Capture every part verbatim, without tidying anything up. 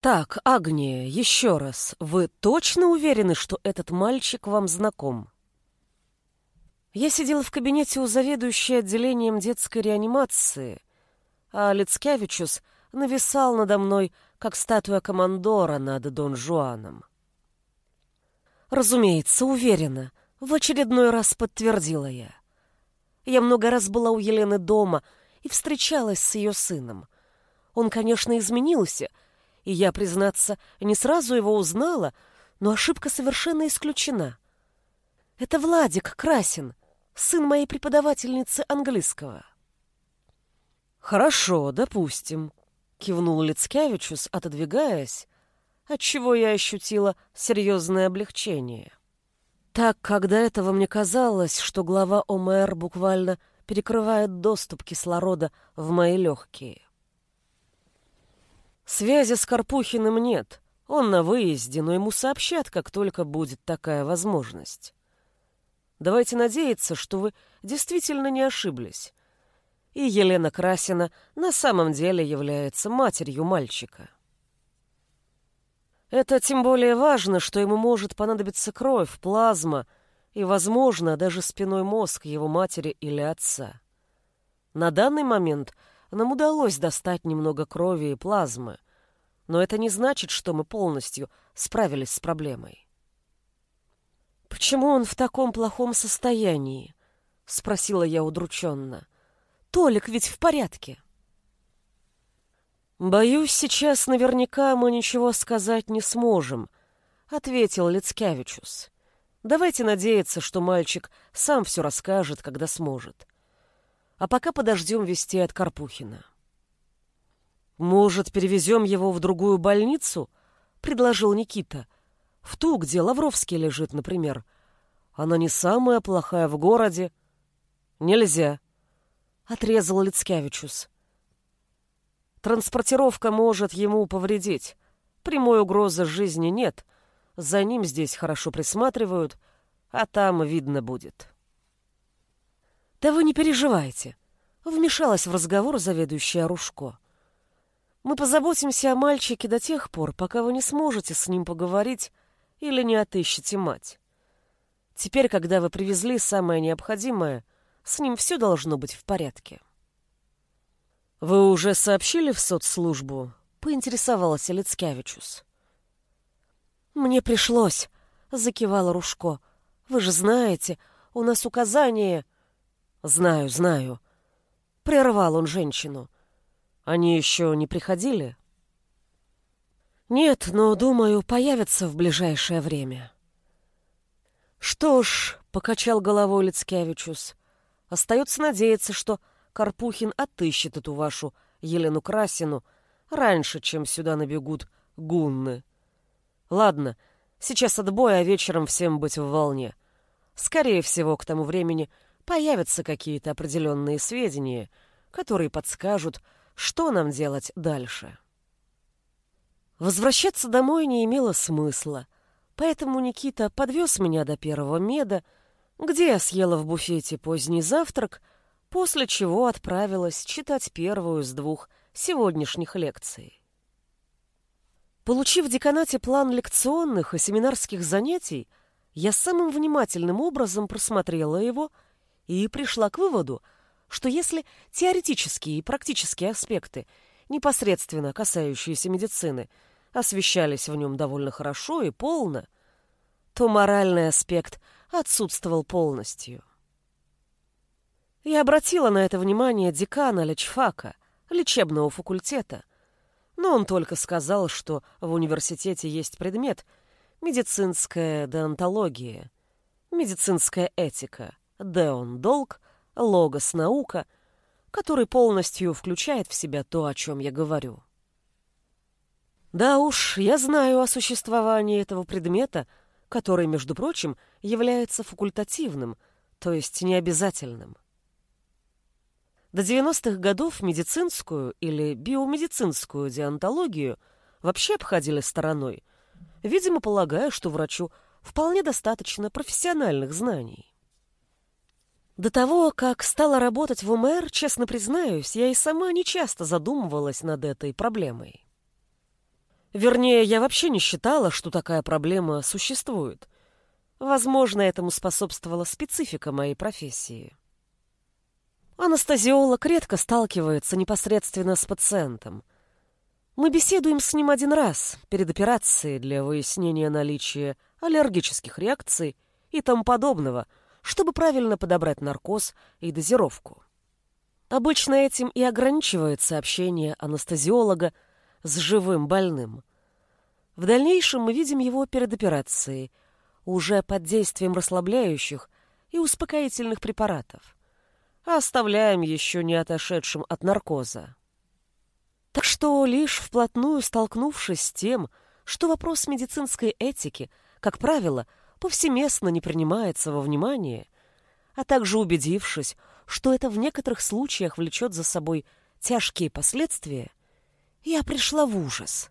Так, Агния, еще раз, вы точно уверены, что этот мальчик вам знаком? Я сидела в кабинете у заведующей отделением детской реанимации, а Лицкевичус нависал надо мной, как статуя командора над Дон Жуаном. Разумеется, уверена, в очередной раз подтвердила я. Я много раз была у Елены дома и встречалась с ее сыном. Он, конечно, изменился, и я, признаться, не сразу его узнала, но ошибка совершенно исключена. Это Владик Красин, сын моей преподавательницы английского. «Хорошо, допустим», — кивнул Лицкевичус, отодвигаясь, отчего я ощутила серьезное облегчение. Так, как до этого мне казалось, что глава ОМР буквально перекрывает доступ кислорода в мои легкие. Связи с Карпухиным нет. Он на выезде, но ему сообщат, как только будет такая возможность. Давайте надеяться, что вы действительно не ошиблись. И Елена Красина на самом деле является матерью мальчика. Это тем более важно, что ему может понадобиться кровь, плазма и, возможно, даже спинной мозг его матери или отца. На данный момент нам удалось достать немного крови и плазмы, но это не значит, что мы полностью справились с проблемой. «Почему он в таком плохом состоянии?» — спросила я удрученно. «Толик ведь в порядке». «Боюсь, сейчас наверняка мы ничего сказать не сможем», — ответил Лицкевичус. «Давайте надеяться, что мальчик сам все расскажет, когда сможет. А пока подождем вести от Карпухина». «Может, перевезем его в другую больницу?» — предложил Никита. «В ту, где Лавровский лежит, например. Она не самая плохая в городе». «Нельзя», — отрезал Лицкевичус. «Транспортировка может ему повредить. Прямой угрозы жизни нет. За ним здесь хорошо присматривают, а там видно будет». «Да вы не переживайте», — вмешалась в разговор заведующая Ружко. «Мы позаботимся о мальчике до тех пор, пока вы не сможете с ним поговорить или не отыщете мать. Теперь, когда вы привезли самое необходимое, с ним все должно быть в порядке». «Вы уже сообщили в соцслужбу?» — поинтересовался Лицкевичус. «Мне пришлось», — закивала Ружко. «Вы же знаете, у нас указание...» «Знаю, знаю». Прервал он женщину. «Они еще не приходили?» «Нет, но, думаю, появятся в ближайшее время». «Что ж», — покачал головой Лицкевичус, — «остается надеяться, что Карпухин отыщет эту вашу Елену Красину раньше, чем сюда набегут гунны. Ладно, сейчас отбой, а вечером всем быть в волне. Скорее всего, к тому времени появятся какие-то определенные сведения, которые подскажут, что нам делать дальше». Возвращаться домой не имело смысла, поэтому Никита подвез меня до первого меда, где я съела в буфете поздний завтрак, после чего отправилась читать первую из двух сегодняшних лекций. Получив в деканате план лекционных и семинарских занятий, я самым внимательным образом просмотрела его и пришла к выводу, что если теоретические и практические аспекты, непосредственно касающиеся медицины, освещались в нем довольно хорошо и полно, то моральный аспект отсутствовал полностью. Я обратила на это внимание декана лечфака, лечебного факультета, но он только сказал, что в университете есть предмет медицинская деонтология, медицинская этика, деон-долг, логос-наука, который полностью включает в себя то, о чем я говорю. Да уж, я знаю о существовании этого предмета, который, между прочим, является факультативным, то есть необязательным. До девяностых годов медицинскую или биомедицинскую деонтологию вообще обходили стороной, видимо, полагая, что врачу вполне достаточно профессиональных знаний. До того, как стала работать в УМР, честно признаюсь, я и сама нечасто задумывалась над этой проблемой. Вернее, я вообще не считала, что такая проблема существует. Возможно, этому способствовала специфика моей профессии. Анестезиолог редко сталкивается непосредственно с пациентом. Мы беседуем с ним один раз перед операцией для выяснения наличия аллергических реакций и тому подобного, чтобы правильно подобрать наркоз и дозировку. Обычно этим и ограничивается общение анестезиолога с живым больным. В дальнейшем мы видим его перед операцией, уже под действием расслабляющих и успокоительных препаратов, а оставляем еще не отошедшим от наркоза. Так что лишь вплотную столкнувшись с тем, что вопрос медицинской этики, как правило, повсеместно не принимается во внимание, а также убедившись, что это в некоторых случаях влечет за собой тяжкие последствия, я пришла в ужас.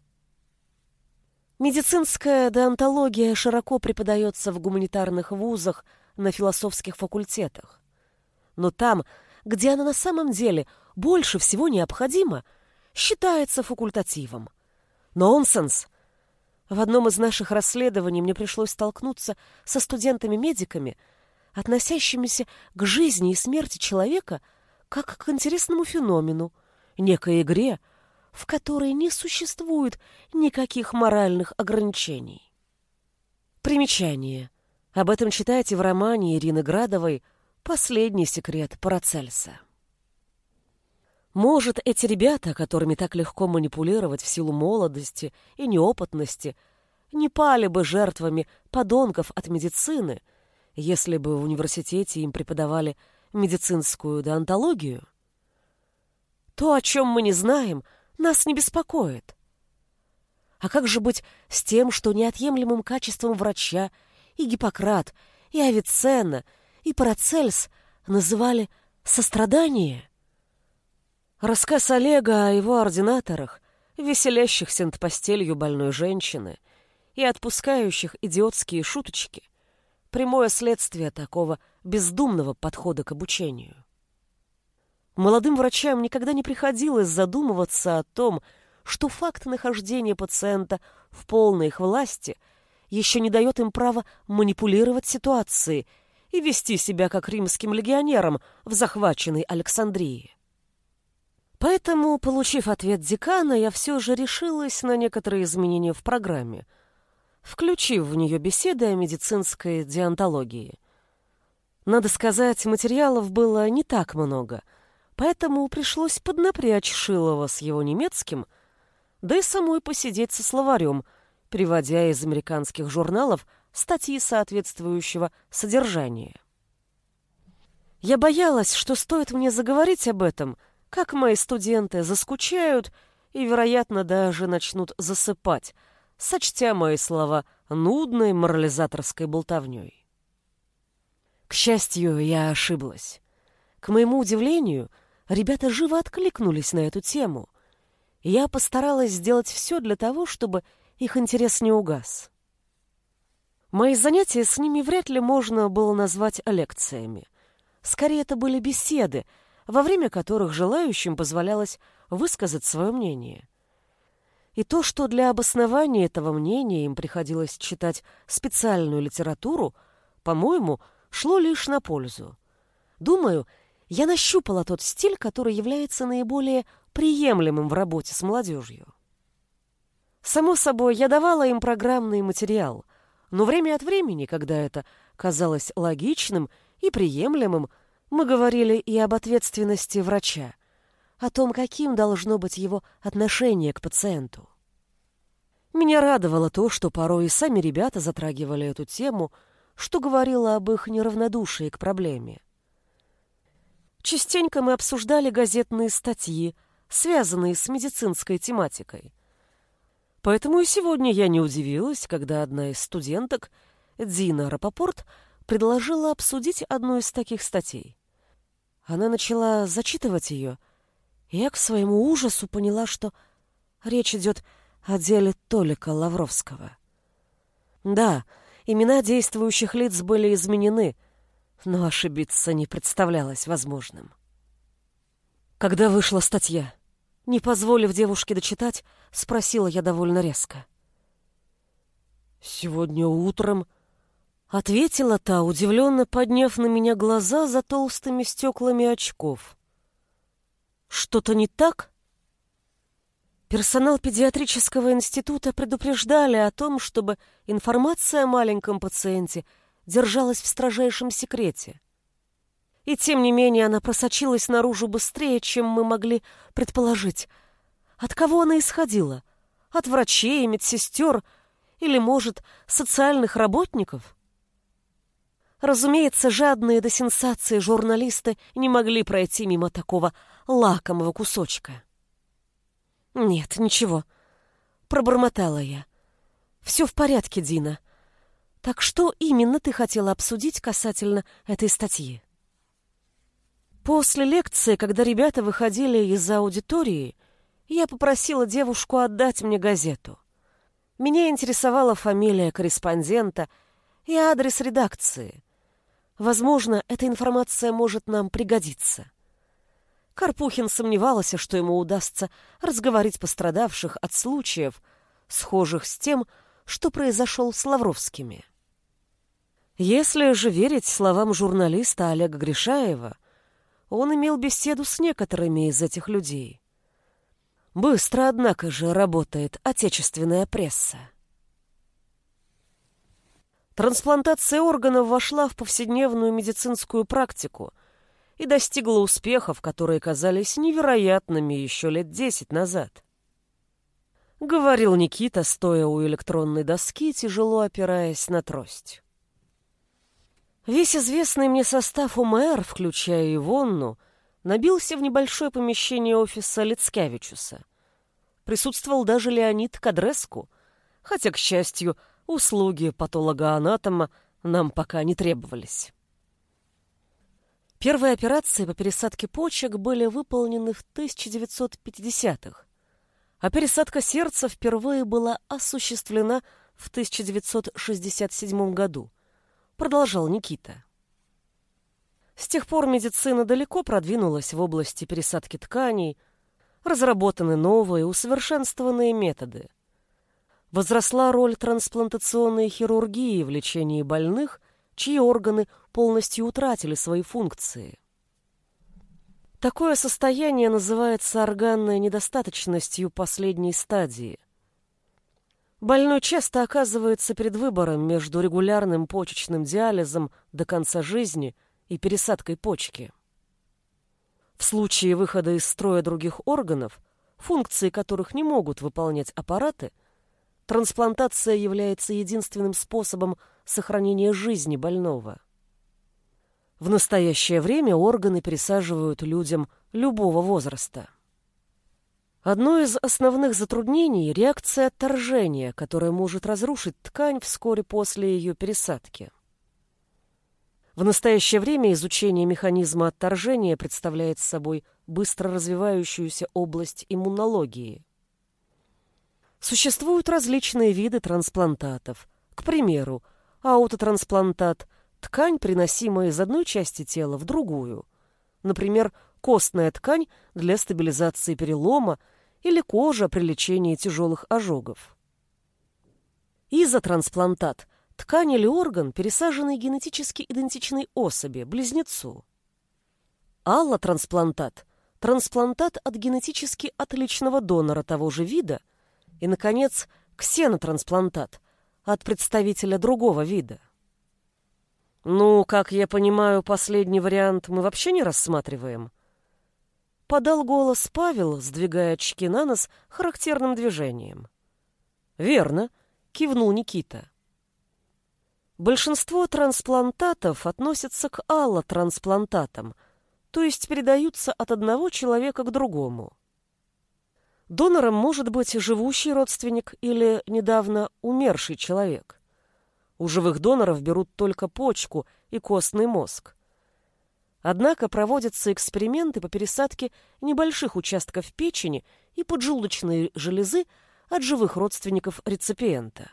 Медицинская деонтология широко преподается в гуманитарных вузах на философских факультетах. Но там, где она на самом деле больше всего необходима, считается факультативом. Нонсенс! В одном из наших расследований мне пришлось столкнуться со студентами-медиками, относящимися к жизни и смерти человека как к интересному феномену, некой игре, в которой не существует никаких моральных ограничений. Примечание. Об этом читайте в романе Ирины Градовой «Последний секрет Парацельса». Может, эти ребята, которыми так легко манипулировать в силу молодости и неопытности, не пали бы жертвами подонков от медицины, если бы в университете им преподавали медицинскую деонтологию? То, о чем мы не знаем, нас не беспокоит. А как же быть с тем, что неотъемлемым качеством врача и Гиппократ, и Авиценна, и Парацельс называли сострадание? Рассказ Олега о его ординаторах, веселящихся над постелью больной женщины и отпускающих идиотские шуточки, прямое следствие такого бездумного подхода к обучению. Молодым врачам никогда не приходилось задумываться о том, что факт нахождения пациента в полной их власти еще не дает им права манипулировать ситуацией и вести себя как римским легионерам в захваченной Александрии. Поэтому, получив ответ декана, я все же решилась на некоторые изменения в программе, включив в нее беседы о медицинской деонтологии. Надо сказать, материалов было не так много, поэтому пришлось поднапрячь Шилова с его немецким, да и самой посидеть со словарем, переводя из американских журналов статьи соответствующего содержания. Я боялась, что стоит мне заговорить об этом, как мои студенты заскучают и, вероятно, даже начнут засыпать, сочтя мои слова нудной морализаторской болтовней. К счастью, я ошиблась. К моему удивлению, ребята живо откликнулись на эту тему, и я постаралась сделать все для того, чтобы их интерес не угас. Мои занятия с ними вряд ли можно было назвать лекциями. Скорее, это были беседы, во время которых желающим позволялось высказать свое мнение. И то, что для обоснования этого мнения им приходилось читать специальную литературу, по-моему, шло лишь на пользу. Думаю, я нащупала тот стиль, который является наиболее приемлемым в работе с молодежью. Само собой, я давала им программный материал, но время от времени, когда это казалось логичным и приемлемым, мы говорили и об ответственности врача, о том, каким должно быть его отношение к пациенту. Меня радовало то, что порой и сами ребята затрагивали эту тему, что говорило об их неравнодушии к проблеме. Частенько мы обсуждали газетные статьи, связанные с медицинской тематикой. Поэтому и сегодня я не удивилась, когда одна из студенток, Дина Рапопорт, предложила обсудить одну из таких статей. Она начала зачитывать ее, и я к своему ужасу поняла, что речь идет о деле Толика Лавровского. Да, имена действующих лиц были изменены, но ошибиться не представлялось возможным. Когда вышла статья? Не позволив девушке дочитать, спросила я довольно резко. «Сегодня утром...» — ответила та, удивленно подняв на меня глаза за толстыми стеклами очков. «Что-то не так?» Персонал педиатрического института предупреждали о том, чтобы информация о маленьком пациенте держалась в строжайшем секрете. И тем не менее она просочилась наружу быстрее, чем мы могли предположить. От кого она исходила? От врачей, медсестер или, может, социальных работников? Разумеется, жадные до сенсации журналисты не могли пройти мимо такого лакомого кусочка. «Нет, ничего», — пробормотала я. «Все в порядке, Дина. Так что именно ты хотела обсудить касательно этой статьи?» После лекции, когда ребята выходили из аудитории, я попросила девушку отдать мне газету. Меня интересовала фамилия корреспондента и адрес редакции. Возможно, эта информация может нам пригодиться. Карпухин сомневался, что ему удастся разговорить пострадавших от случаев, схожих с тем, что произошел с Лавровскими. Если же верить словам журналиста Олега Гришаева, он имел беседу с некоторыми из этих людей. Быстро, однако же, работает отечественная пресса. Трансплантация органов вошла в повседневную медицинскую практику и достигла успехов, которые казались невероятными еще лет десять назад. Говорил Никита, стоя у электронной доски, тяжело опираясь на трость. Весь известный мне состав ОМР, включая Ивонну, набился в небольшое помещение офиса Лицкевичуса. Присутствовал даже Леонид Кадреску, хотя, к счастью, услуги патологоанатома нам пока не требовались. Первые операции по пересадке почек были выполнены в тысяча девятьсот пятидесятых, а пересадка сердца впервые была осуществлена в тысяча девятьсот шестьдесят седьмом году, продолжал Никита. С тех пор медицина далеко продвинулась в области пересадки тканей, разработаны новые, усовершенствованные методы. Возросла роль трансплантационной хирургии в лечении больных, чьи органы полностью утратили свои функции. Такое состояние называется органной недостаточностью последней стадии. Больной часто оказывается перед выбором между регулярным почечным диализом до конца жизни и пересадкой почки. В случае выхода из строя других органов, функции которых не могут выполнять аппараты, трансплантация является единственным способом сохранения жизни больного. В настоящее время органы пересаживают людям любого возраста. Одно из основных затруднений – реакция отторжения, которая может разрушить ткань вскоре после ее пересадки. В настоящее время изучение механизма отторжения представляет собой быстро развивающуюся область иммунологии. Существуют различные виды трансплантатов. К примеру, аутотрансплантат – ткань, приносимая из одной части тела в другую. Например, костная ткань для стабилизации перелома или кожа при лечении тяжелых ожогов. Изотрансплантат – ткань или орган, пересаженный генетически идентичной особи, близнецу. Аллотрансплантат – трансплантат от генетически отличного донора того же вида. И, наконец, ксенотрансплантат от представителя другого вида. «Ну, как я понимаю, последний вариант мы вообще не рассматриваем?» Подал голос Павел, сдвигая очки на нос характерным движением. «Верно», — кивнул Никита. Большинство трансплантатов относятся к аллотрансплантатам, то есть передаются от одного человека к другому. Донором может быть живущий родственник или недавно умерший человек. У живых доноров берут только почку и костный мозг. Однако проводятся эксперименты по пересадке небольших участков печени и поджелудочной железы от живых родственников реципиента.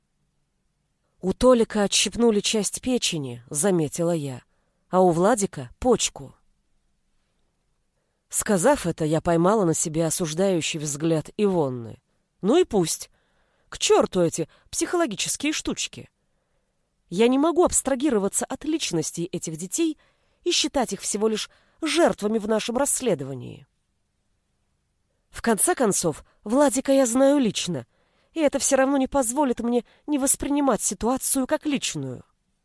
«У Толика отщипнули часть печени», — заметила я, «а у Владика — почку». Сказав это, я поймала на себе осуждающий взгляд Ивонны. Ну и пусть. К черту эти психологические штучки. Я не могу абстрагироваться от личностей этих детей и считать их всего лишь жертвами в нашем расследовании. В конце концов, Владика я знаю лично, и это все равно не позволит мне не воспринимать ситуацию как личную.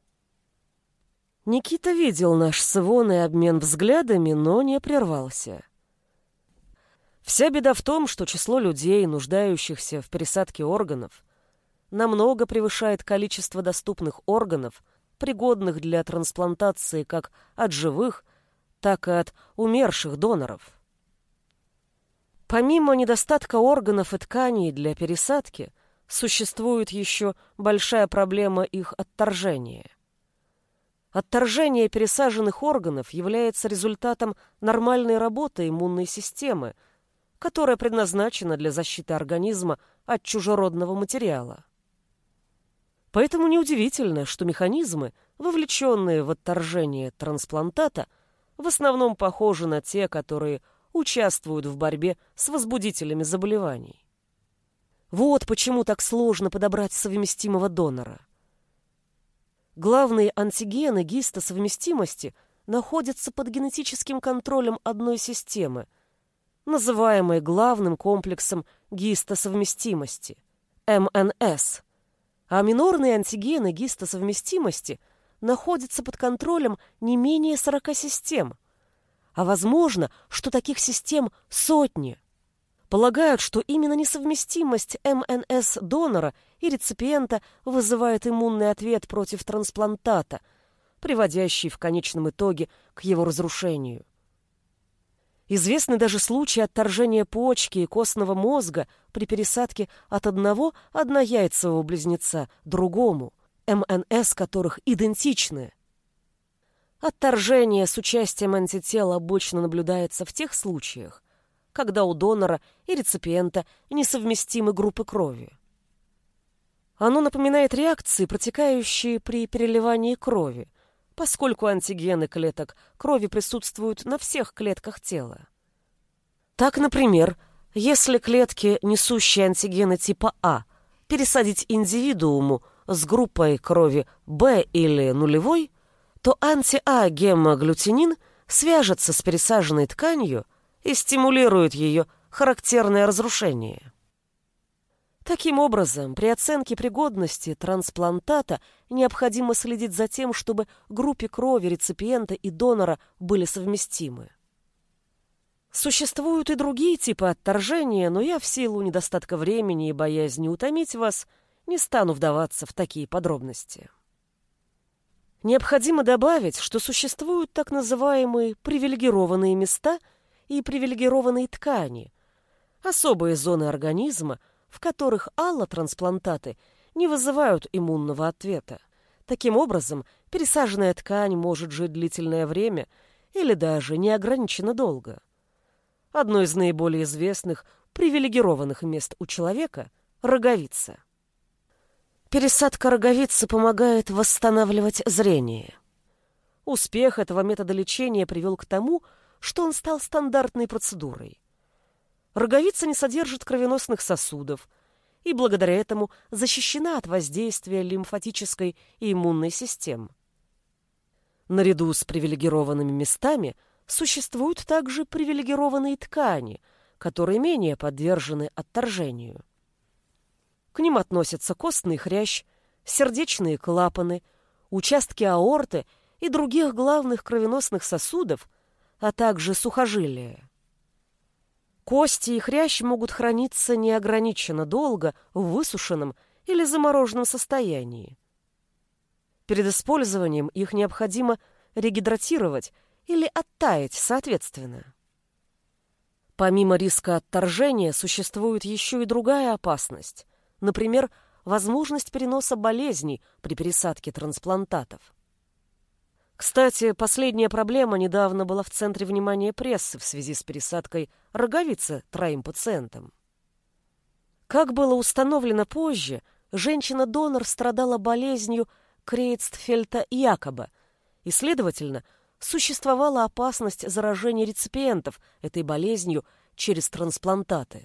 Никита видел наш с Ивоной обмен взглядами, но не прервался. Вся беда в том, что число людей, нуждающихся в пересадке органов, намного превышает количество доступных органов, пригодных для трансплантации как от живых, так и от умерших доноров. Помимо недостатка органов и тканей для пересадки, существует еще большая проблема их отторжения. Отторжение пересаженных органов является результатом нормальной работы иммунной системы, которая предназначена для защиты организма от чужеродного материала. Поэтому неудивительно, что механизмы, вовлеченные в отторжение трансплантата, в основном похожи на те, которые участвуют в борьбе с возбудителями заболеваний. Вот почему так сложно подобрать совместимого донора. Главные антигены гистосовместимости находятся под генетическим контролем одной системы, называемой главным комплексом гистосовместимости – эм эн эс, а минорные антигены гистосовместимости находятся под контролем не менее сорока систем, а возможно, что таких систем сотни. Полагают, что именно несовместимость эм эн эс донора и реципиента вызывает иммунный ответ против трансплантата, приводящий в конечном итоге к его разрушению. Известны даже случаи отторжения почки и костного мозга при пересадке от одного однояйцевого близнеца другому, эм эн эс которых идентичны. Отторжение с участием антител обычно наблюдается в тех случаях, когда у донора и реципиента несовместимы группы крови. Оно напоминает реакции, протекающие при переливании крови, поскольку антигены клеток крови присутствуют на всех клетках тела. Так, например, если клетки, несущие антигены типа А, пересадить индивидууму с группой крови Б или нулевой, то анти-А-гемоглютинин свяжется с пересаженной тканью и стимулирует ее характерное разрушение. Таким образом, при оценке пригодности трансплантата необходимо следить за тем, чтобы группе крови реципиента и донора были совместимы. Существуют и другие типы отторжения, но я в силу недостатка времени и боязни утомить вас не стану вдаваться в такие подробности. Необходимо добавить, что существуют так называемые привилегированные места и привилегированные ткани, особые зоны организма, в которых аллотрансплантаты не вызывают иммунного ответа. Таким образом, пересаженная ткань может жить длительное время или даже неограниченно долго. Одно из наиболее известных привилегированных мест у человека – роговица. Пересадка роговицы помогает восстанавливать зрение. Успех этого метода лечения привел к тому, что он стал стандартной процедурой. Роговица не содержит кровеносных сосудов и благодаря этому защищена от воздействия лимфатической и иммунной систем. Наряду с привилегированными местами существуют также привилегированные ткани, которые менее подвержены отторжению. К ним относятся костный хрящ, сердечные клапаны, участки аорты и других главных кровеносных сосудов, а также сухожилия. Кости и хрящ могут храниться неограниченно долго в высушенном или замороженном состоянии. Перед использованием их необходимо регидратировать или оттаять соответственно. Помимо риска отторжения существует еще и другая опасность, например, возможность переноса болезней при пересадке трансплантатов. Кстати, последняя проблема недавно была в центре внимания прессы в связи с пересадкой роговицы троим пациентам. Как было установлено позже, женщина-донор страдала болезнью Крейцфельта-Якоба и, следовательно, существовала опасность заражения реципиентов этой болезнью через трансплантаты.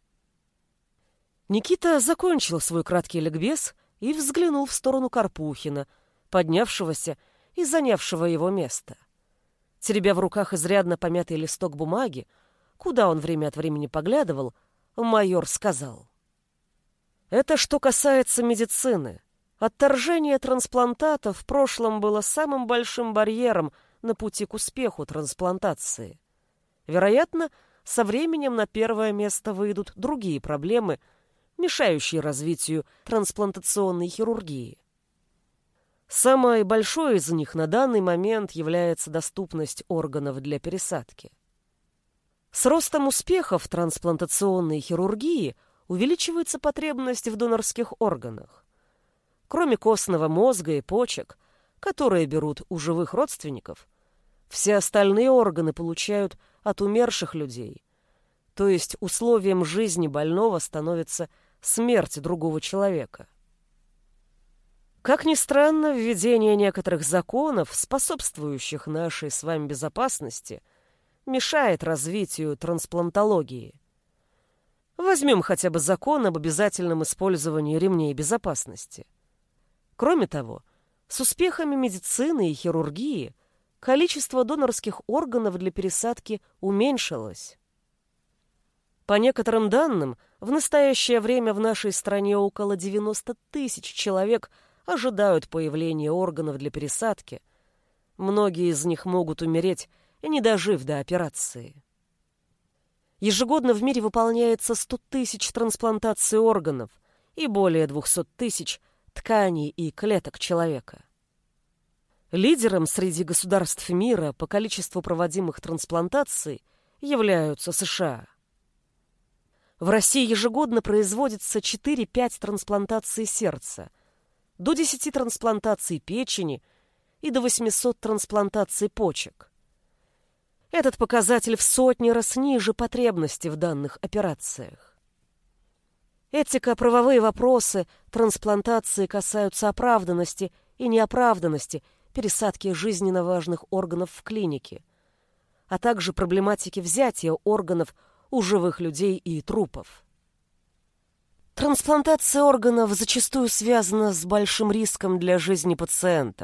Никита закончил свой краткий ликбез и взглянул в сторону Карпухина, поднявшегося и занявшего его место. Теребя в руках изрядно помятый листок бумаги, куда он время от времени поглядывал, майор сказал: «Это что касается медицины. Отторжение трансплантата в прошлом было самым большим барьером на пути к успеху трансплантации. Вероятно, со временем на первое место выйдут другие проблемы, мешающие развитию трансплантационной хирургии. Самой большой из них на данный момент является доступность органов для пересадки. С ростом успехов трансплантационной хирургии увеличивается потребность в донорских органах. Кроме костного мозга и почек, которые берут у живых родственников, все остальные органы получают от умерших людей, то есть условием жизни больного становится смерть другого человека. Как ни странно, введение некоторых законов, способствующих нашей с вами безопасности, мешает развитию трансплантологии. Возьмем хотя бы закон об обязательном использовании ремней безопасности. Кроме того, с успехами медицины и хирургии количество донорских органов для пересадки уменьшилось. По некоторым данным, в настоящее время в нашей стране около девяноста тысяч человек ожидают появления органов для пересадки. Многие из них могут умереть, не дожив до операции. Ежегодно в мире выполняется сто тысяч трансплантаций органов и более двухсот тысяч тканей и клеток человека. Лидером среди государств мира по количеству проводимых трансплантаций являются США. В России ежегодно производится четыре-пять трансплантаций сердца, до десяти трансплантаций печени и до восьмисот трансплантаций почек. Этот показатель в сотни раз ниже потребности в данных операциях. Этико-правовые вопросы трансплантации касаются оправданности и неоправданности пересадки жизненно важных органов в клинике, а также проблематики взятия органов у живых людей и трупов. Трансплантация органов зачастую связана с большим риском для жизни пациентов.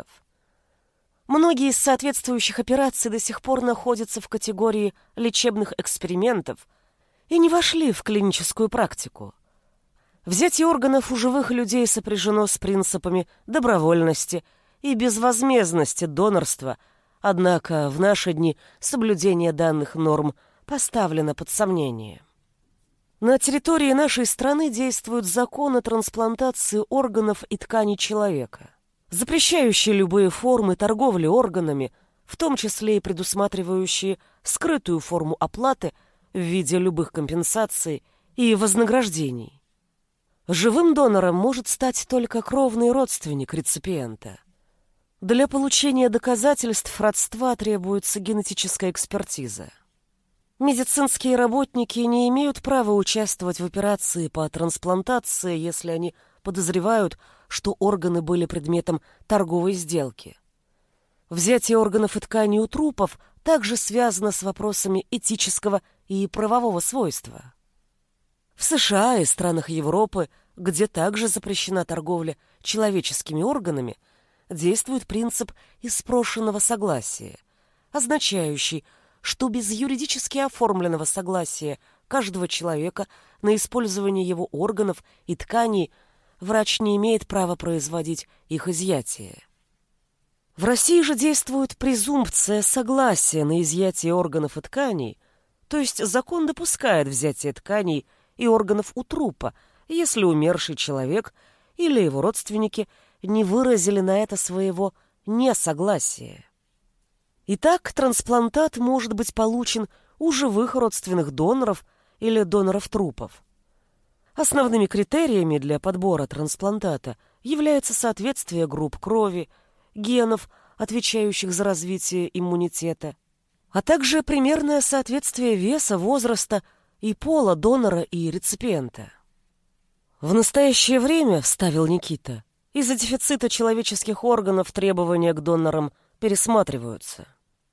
Многие из соответствующих операций до сих пор находятся в категории лечебных экспериментов и не вошли в клиническую практику. Взятие органов у живых людей сопряжено с принципами добровольности и безвозмездности донорства, однако в наши дни соблюдение данных норм поставлено под сомнение. На территории нашей страны действуют законы трансплантации органов и тканей человека, запрещающие любые формы торговли органами, в том числе и предусматривающие скрытую форму оплаты в виде любых компенсаций и вознаграждений. Живым донором может стать только кровный родственник реципиента. Для получения доказательств родства требуется генетическая экспертиза. Медицинские работники не имеют права участвовать в операции по трансплантации, если они подозревают, что органы были предметом торговой сделки. Взятие органов и тканей у трупов также связано с вопросами этического и правового свойства. В США и странах Европы, где также запрещена торговля человеческими органами, действует принцип испрошенного согласия, означающий, что без юридически оформленного согласия каждого человека на использование его органов и тканей врач не имеет права производить их изъятие. В России же действует презумпция согласия на изъятие органов и тканей, то есть закон допускает взятие тканей и органов у трупа, если умерший человек или его родственники не выразили на это своего несогласия. Итак, трансплантат может быть получен у живых родственных доноров или доноров трупов. Основными критериями для подбора трансплантата является соответствие групп крови, генов, отвечающих за развитие иммунитета, а также примерное соответствие веса, возраста и пола донора и реципиента. В настоящее время, вставил Никита, из-за дефицита человеческих органов требования к донорам пересматриваются.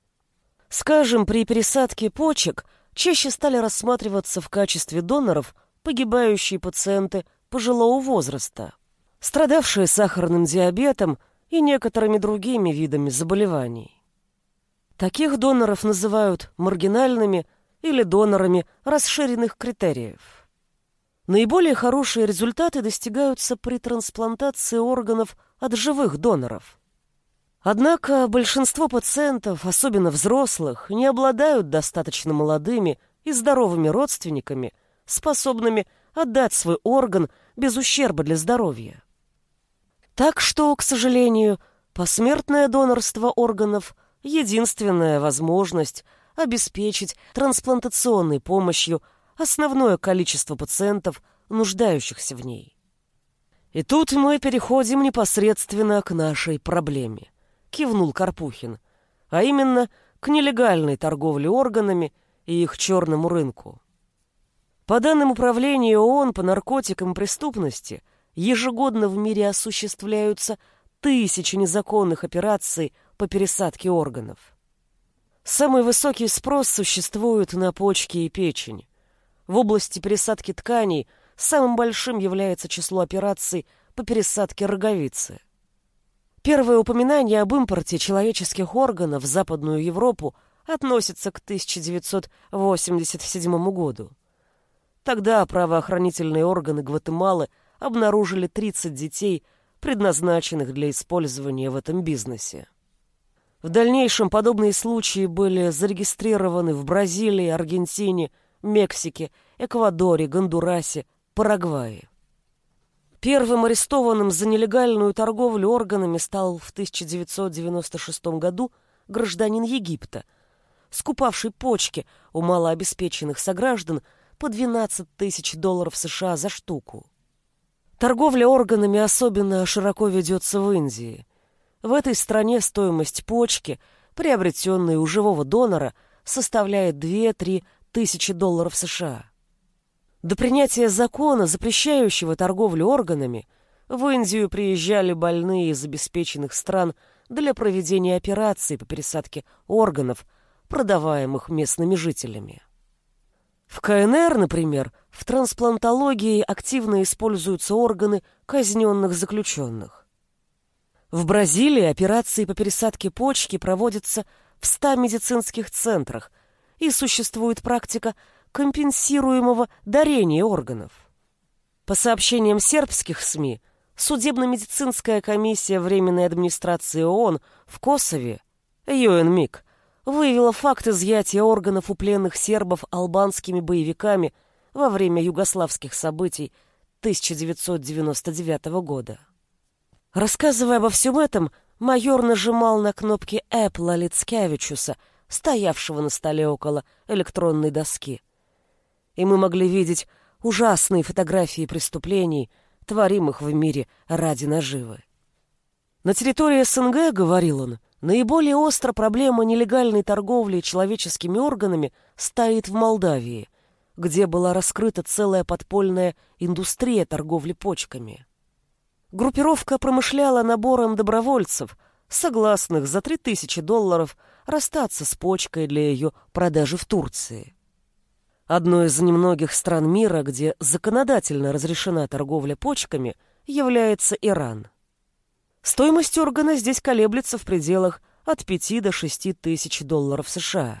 Скажем, при пересадке почек чаще стали рассматриваться в качестве доноров погибающие пациенты пожилого возраста, страдавшие сахарным диабетом и некоторыми другими видами заболеваний. Таких доноров называют маргинальными или донорами расширенных критериев. Наиболее хорошие результаты достигаются при трансплантации органов от живых доноров. Однако большинство пациентов, особенно взрослых, не обладают достаточно молодыми и здоровыми родственниками, способными отдать свой орган без ущерба для здоровья. Так что, к сожалению, посмертное донорство органов – единственная возможность обеспечить трансплантационной помощью основное количество пациентов, нуждающихся в ней. И тут мы переходим непосредственно к нашей проблеме, кивнул Карпухин, а именно к нелегальной торговле органами и их черному рынку. По данным Управления ООН по наркотикам и преступности, ежегодно в мире осуществляются тысячи незаконных операций по пересадке органов. Самый высокий спрос существует на почки и печень. В области пересадки тканей самым большим является число операций по пересадке роговицы. Первое упоминание об импорте человеческих органов в Западную Европу относится к тысяча девятьсот восемьдесят седьмому году. Тогда правоохранительные органы Гватемалы обнаружили тридцать детей, предназначенных для использования в этом бизнесе. В дальнейшем подобные случаи были зарегистрированы в Бразилии, Аргентине, Мексике, Эквадоре, Гондурасе, Парагвае. Первым арестованным за нелегальную торговлю органами стал в тысяча девятьсот девяносто шестом году гражданин Египта, скупавший почки у малообеспеченных сограждан по двенадцать тысяч долларов США за штуку. Торговля органами особенно широко ведется в Индии. В этой стране стоимость почки, приобретенной у живого донора, составляет две-три тысячи долларов США. До принятия закона, запрещающего торговлю органами, в Индию приезжали больные из обеспеченных стран для проведения операций по пересадке органов, продаваемых местными жителями. В КНР, например, в трансплантологии активно используются органы казненных заключенных. В Бразилии операции по пересадке почки проводятся в ста медицинских центрах, и существует практика компенсируемого дарения органов. По сообщениям сербских СМИ, судебно-медицинская комиссия Временной администрации ООН в Косове, ЮНМИК, выявила факт изъятия органов у пленных сербов албанскими боевиками во время югославских событий тысяча девятьсот девяносто девятого года. Рассказывая обо всем этом, майор нажимал на кнопки Эпла Лицкевичуса, стоявшего на столе около электронной доски. И мы могли видеть ужасные фотографии преступлений, творимых в мире ради наживы. На территории СНГ, говорил он, наиболее остро проблема нелегальной торговли человеческими органами стоит в Молдавии, где была раскрыта целая подпольная индустрия торговли почками. Группировка промышляла набором добровольцев, согласных за три тысячи долларов расстаться с почкой для ее продажи в Турции. Одной из немногих стран мира, где законодательно разрешена торговля почками, является Иран. Стоимость органа здесь колеблется в пределах от пяти до шести тысяч долларов США.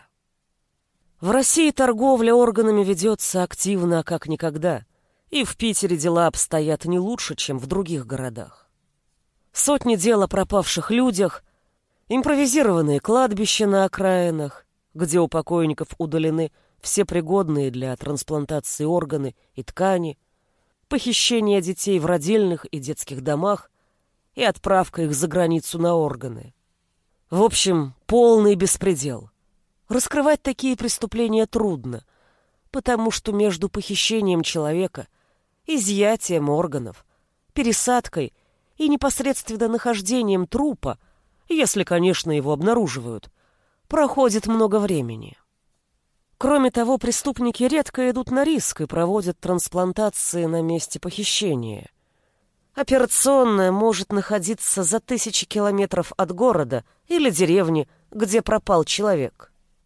В России торговля органами ведется активно, как никогда, и в Питере дела обстоят не лучше, чем в других городах. Сотни дел о пропавших людях, импровизированные кладбища на окраинах, где у покойников удалены все пригодные для трансплантации органы и ткани, похищение детей в родильных и детских домах и отправка их за границу на органы. В общем, полный беспредел. Раскрывать такие преступления трудно, потому что между похищением человека, изъятием органов, пересадкой и непосредственно нахождением трупа, если, конечно, его обнаруживают, проходит много времени. Кроме того, преступники редко идут на риск и проводят трансплантации на месте похищения. Операционная может находиться за тысячи километров от города или деревни, где пропал человек.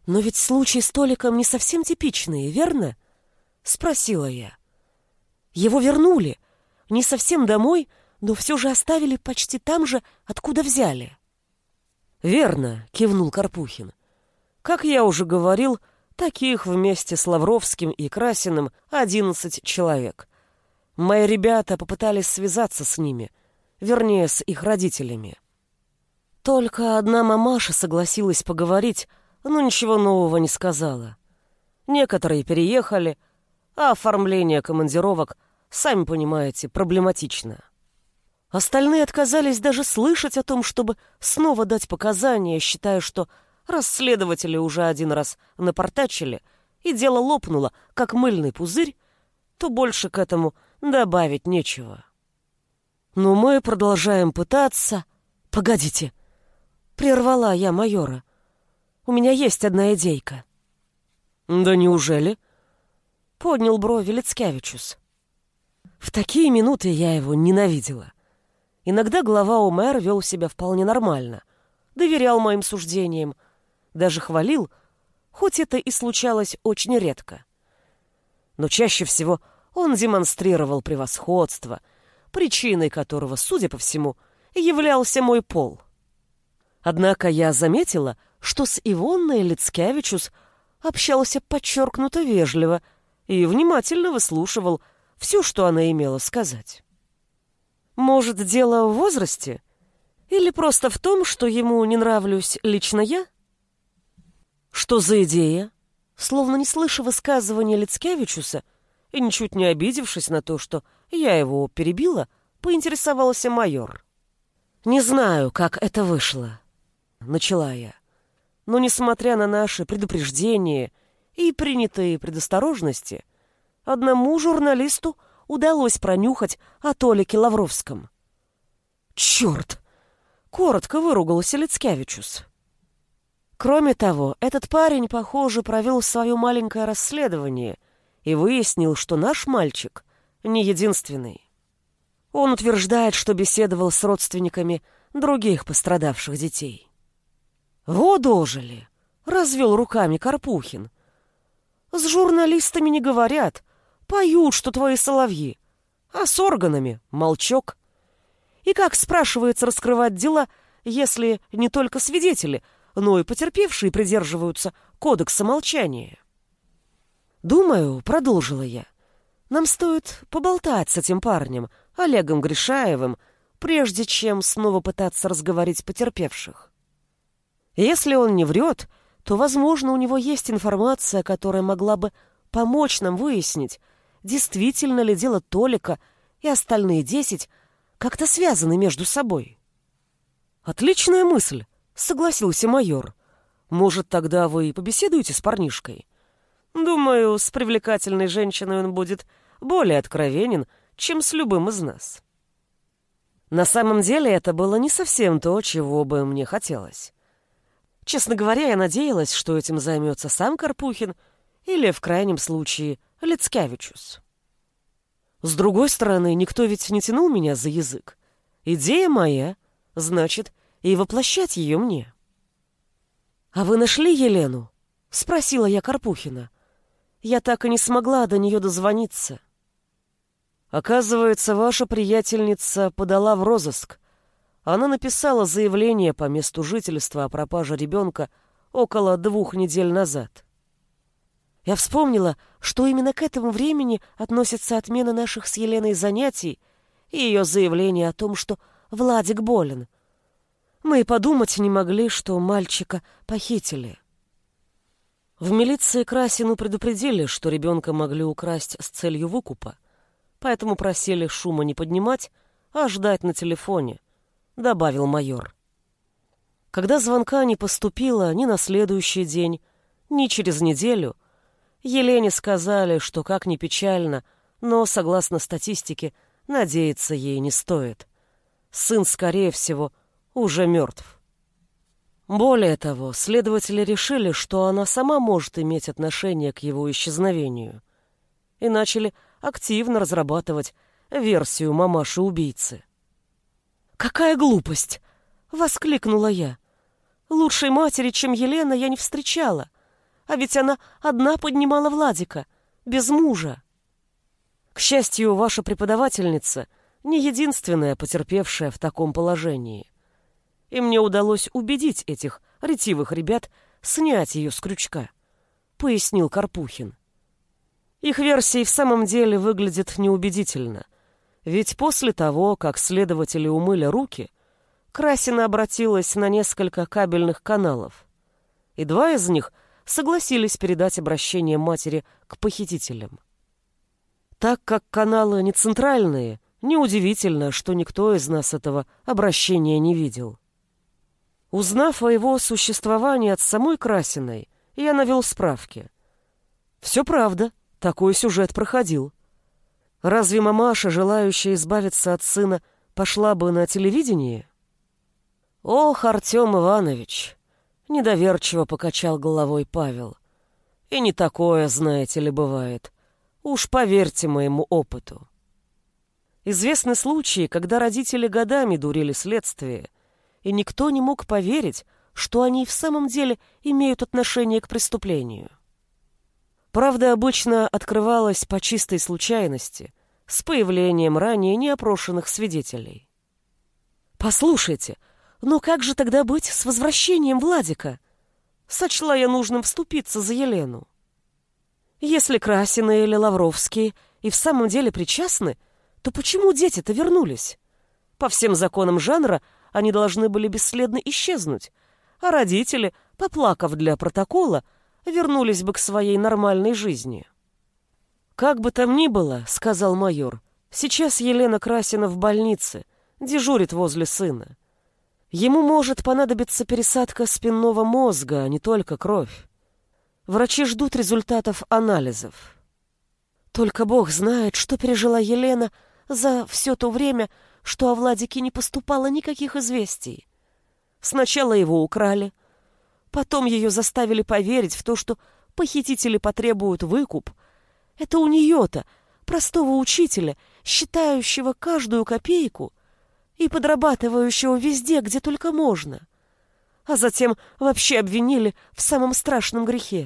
«Но ведь случай с Толиком не совсем типичный, верно?» — спросила я. «Его вернули, не совсем домой, но все же оставили почти там же, откуда взяли». «Верно», — кивнул Карпухин. «Как я уже говорил, таких вместе с Лавровским и Красиным одиннадцать человек. Мои ребята попытались связаться с ними, вернее, с их родителями. Только одна мамаша согласилась поговорить, но ничего нового не сказала. Некоторые переехали, а оформление командировок, сами понимаете, проблематично. Остальные отказались даже слышать о том, чтобы снова дать показания, считая, что расследователи уже один раз напортачили, и дело лопнуло, как мыльный пузырь, то больше к этому добавить нечего. Но мы продолжаем пытаться... Погодите, прервала я майора. У меня есть одна идейка. Да неужели? Поднял брови Лицкевичус. В такие минуты я его ненавидела. Иногда глава ОМР вел себя вполне нормально, доверял моим суждениям, даже хвалил, хоть это и случалось очень редко. Но чаще всего он демонстрировал превосходство, причиной которого, судя по всему, являлся мой пол. Однако я заметила, что с Ивонной Лицкевичус общался подчеркнуто вежливо и внимательно выслушивал все, что она имела сказать. Может, дело в возрасте? Или просто в том, что ему не нравлюсь лично я? Что за идея? Словно не слыша высказывания Лицкевичуса и ничуть не обидевшись на то, что я его перебила, поинтересовался майор. «Не знаю, как это вышло», — начала я. «Но, несмотря на наши предупреждения и принятые предосторожности, одному журналисту удалось пронюхать о Толике Лавровском». «Черт!» — коротко выругался Лицкевичус. Кроме того, этот парень, похоже, провел свое маленькое расследование и выяснил, что наш мальчик не единственный. Он утверждает, что беседовал с родственниками других пострадавших детей. «Во дожили!» — развел руками Карпухин. «С журналистами не говорят, поют, что твои соловьи, а с органами — молчок. И как, спрашивается, раскрывать дела, если не только свидетели, но и потерпевшие придерживаются кодекса молчания?» «Думаю, — продолжила я, — нам стоит поболтать с этим парнем, Олегом Гришаевым, прежде чем снова пытаться разговорить потерпевших. Если он не врет, то, возможно, у него есть информация, которая могла бы помочь нам выяснить, действительно ли дело Толика и остальные десять как-то связаны между собой». «Отличная мысль», — согласился майор. «Может, тогда вы побеседуете с парнишкой? Думаю, с привлекательной женщиной он будет более откровенен, чем с любым из нас». На самом деле это было не совсем то, чего бы мне хотелось. Честно говоря, я надеялась, что этим займется сам Карпухин или, в крайнем случае, Лицкевичус. С другой стороны, никто ведь не тянул меня за язык. Идея моя, значит, и воплощать ее мне. «А вы нашли Елену?» — спросила я Карпухина. Я так и не смогла до нее дозвониться. «Оказывается, ваша приятельница подала в розыск. Она написала заявление по месту жительства о пропаже ребенка около двух недель назад». Я вспомнила, что именно к этому времени относится отмена наших с Еленой занятий и ее заявление о том, что Владик болен. Мы и подумать не могли, что мальчика похитили. В милиции Красину предупредили, что ребенка могли украсть с целью выкупа, поэтому просили шума не поднимать, а ждать на телефоне, — добавил майор. Когда звонка не поступило ни на следующий день, ни через неделю, Елене сказали, что, как ни печально, но, согласно статистике, надеяться ей не стоит. Сын, скорее всего, уже мертв. Более того, следователи решили, что она сама может иметь отношение к его исчезновению, и начали активно разрабатывать версию мамаши-убийцы. «Какая глупость!» — воскликнула я. «Лучшей матери, чем Елена, я не встречала. А ведь она одна поднимала Владика, без мужа. К счастью, ваша преподавательница не единственная потерпевшая в таком положении. И мне удалось убедить этих ретивых ребят снять ее с крючка, пояснил Карпухин. Их версия и в самом деле выглядит неубедительно. Ведь после того, как следователи умыли руки, Красина обратилась на несколько кабельных каналов, и два из них согласились передать обращение матери к похитителям. Так как каналы не центральные, неудивительно, что никто из нас этого обращения не видел. Узнав о его существовании от самой Красиной, я навел справки. Все правда, такой сюжет проходил. Разве мамаша, желающая избавиться от сына, пошла бы на телевидение? Ох, Артем Иванович, недоверчиво покачал головой Павел. И не такое, знаете ли, бывает. Уж поверьте моему опыту. Известны случаи, когда родители годами дурили следствие, и никто не мог поверить, что они в самом деле имеют отношение к преступлению. Правда обычно открывалась по чистой случайности, с появлением ранее неопрошенных свидетелей. «Послушайте, но как же тогда быть с возвращением Владика?» Сочла я нужным вступиться за Елену. Если Красины или Лавровские и в самом деле причастны, то почему дети-то вернулись? По всем законам жанра они должны были бесследно исчезнуть, а родители, поплакав для протокола, вернулись бы к своей нормальной жизни. «Как бы там ни было, — сказал майор, — сейчас Елена Красина в больнице, дежурит возле сына. Ему может понадобиться пересадка спинного мозга, а не только кровь. Врачи ждут результатов анализов. Только Бог знает, что пережила Елена за все то время, что о Владике не поступало никаких известий. Сначала его украли, потом ее заставили поверить в то, что похитители потребуют выкуп. Это у нее-то, простого учителя, считающего каждую копейку и подрабатывающего везде, где только можно. А затем вообще обвинили в самом страшном грехе.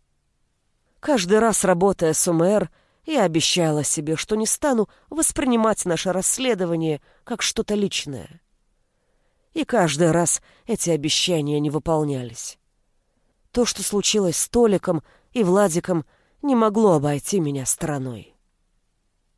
Каждый раз, работая с ОМР, я обещала себе, что не стану воспринимать наше расследование как что-то личное. И каждый раз эти обещания не выполнялись. То, что случилось с Толиком и Владиком, не могло обойти меня стороной.